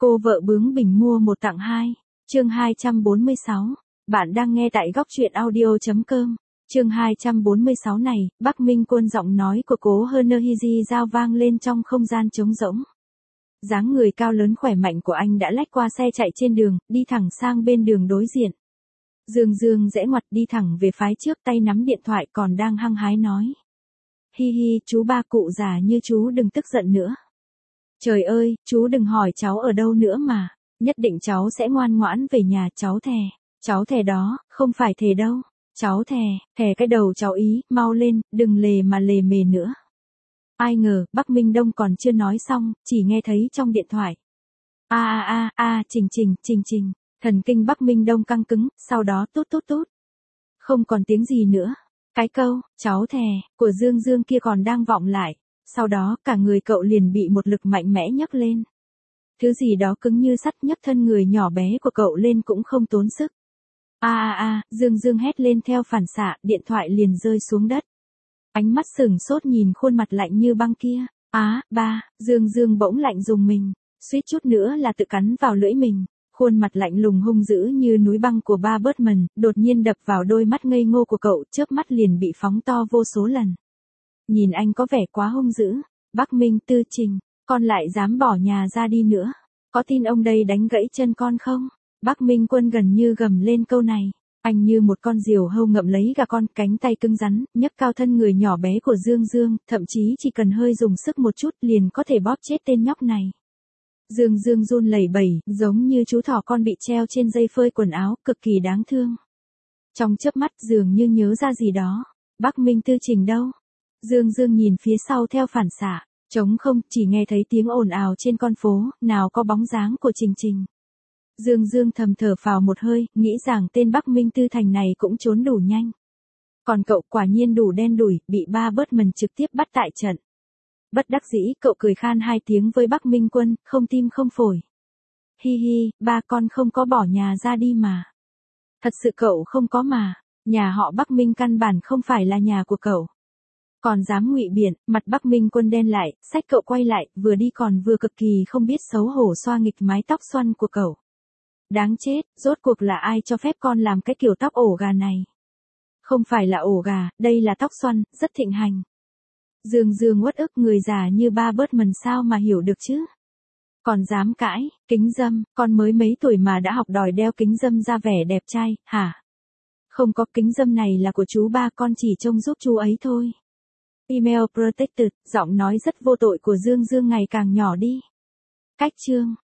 Cô vợ bướng bỉnh mua một tặng hai. Chương 246. Bạn đang nghe tại góc truyện audio.com. Chương 246 này, Bắc Minh Quân giọng nói của cố Hernehiji giao vang lên trong không gian trống rỗng. Dáng người cao lớn khỏe mạnh của anh đã lách qua xe chạy trên đường, đi thẳng sang bên đường đối diện. Dương Dương rẽ ngoặt đi thẳng về phái trước, tay nắm điện thoại còn đang hăng hái nói. Hi hi, chú ba cụ già như chú đừng tức giận nữa. Trời ơi, chú đừng hỏi cháu ở đâu nữa mà. Nhất định cháu sẽ ngoan ngoãn về nhà. Cháu thè. Cháu thè đó, không phải thề đâu. Cháu thè, thè cái đầu cháu ý, mau lên, đừng lề mà lề mề nữa. Ai ngờ, Bắc Minh Đông còn chưa nói xong, chỉ nghe thấy trong điện thoại. Trình. Thần kinh Bắc Minh Đông căng cứng, sau đó tút. Không còn tiếng gì nữa. Cái câu, cháu thè, của Dương Dương kia còn đang vọng lại. Sau đó, cả người cậu liền bị một lực mạnh mẽ nhấc lên. Thứ gì đó cứng như sắt nhấc thân người nhỏ bé của cậu lên cũng không tốn sức. Dương Dương hét lên theo phản xạ, điện thoại liền rơi xuống đất. Ánh mắt sửng sốt nhìn khuôn mặt lạnh như băng kia. Ba, Dương Dương bỗng lạnh rùng mình, suýt chút nữa là tự cắn vào lưỡi mình. Khuôn mặt lạnh lùng hung dữ như núi băng của ba Birdman, đột nhiên đập vào đôi mắt ngây ngô của cậu, chớp mắt liền bị phóng to vô số lần. Nhìn anh có vẻ quá hung dữ. Bắc Minh Tư Trình, con lại dám bỏ nhà ra đi nữa. Có tin ông đây đánh gãy chân con không? Bắc Minh Quân gần như gầm lên câu này. Anh như một con diều hâu ngậm lấy gà con, cánh tay cứng rắn, nhấc cao thân người nhỏ bé của Dương Dương, thậm chí chỉ cần hơi dùng sức một chút liền có thể bóp chết tên nhóc này. Dương Dương run lẩy bẩy, giống như chú thỏ con bị treo trên dây phơi quần áo, cực kỳ đáng thương. Trong chớp mắt dường như nhớ ra gì đó. Bắc Minh Tư Trình đâu? Dương Dương nhìn phía sau theo phản xạ, trống không, chỉ nghe thấy tiếng ồn ào trên con phố, nào có bóng dáng của Trình. Dương Dương thầm thở phào một hơi, nghĩ rằng tên Bắc Minh Tư Thành này cũng trốn đủ nhanh. Còn cậu quả nhiên đủ đen đủi, bị ba Birdman trực tiếp bắt tại trận. Bất đắc dĩ, cậu cười khan hai tiếng với Bắc Minh Quân, không tim không phổi. Hi hi, ba con không có bỏ nhà ra đi mà. Thật sự cậu không có mà, nhà họ Bắc Minh căn bản không phải là nhà của cậu. Còn dám ngụy biện, mặt Bắc Minh Quân đen lại, xách cậu quay lại, vừa đi còn vừa cực kỳ không biết xấu hổ xoa nghịch mái tóc xoăn của cậu. Đáng chết, rốt cuộc là ai cho phép con làm cái kiểu tóc ổ gà này? Không phải là ổ gà, đây là tóc xoăn, rất thịnh hành. Dương Dương uất ức, người già như ba Birdman sao mà hiểu được chứ? Còn dám cãi, kính dâm, con mới mấy tuổi mà đã học đòi đeo kính dâm ra vẻ đẹp trai, hả? Không có, kính dâm này là của chú ba, con chỉ trông giúp chú ấy thôi. Email protected, giọng nói rất vô tội của Dương Dương ngày càng nhỏ đi. Cách chương.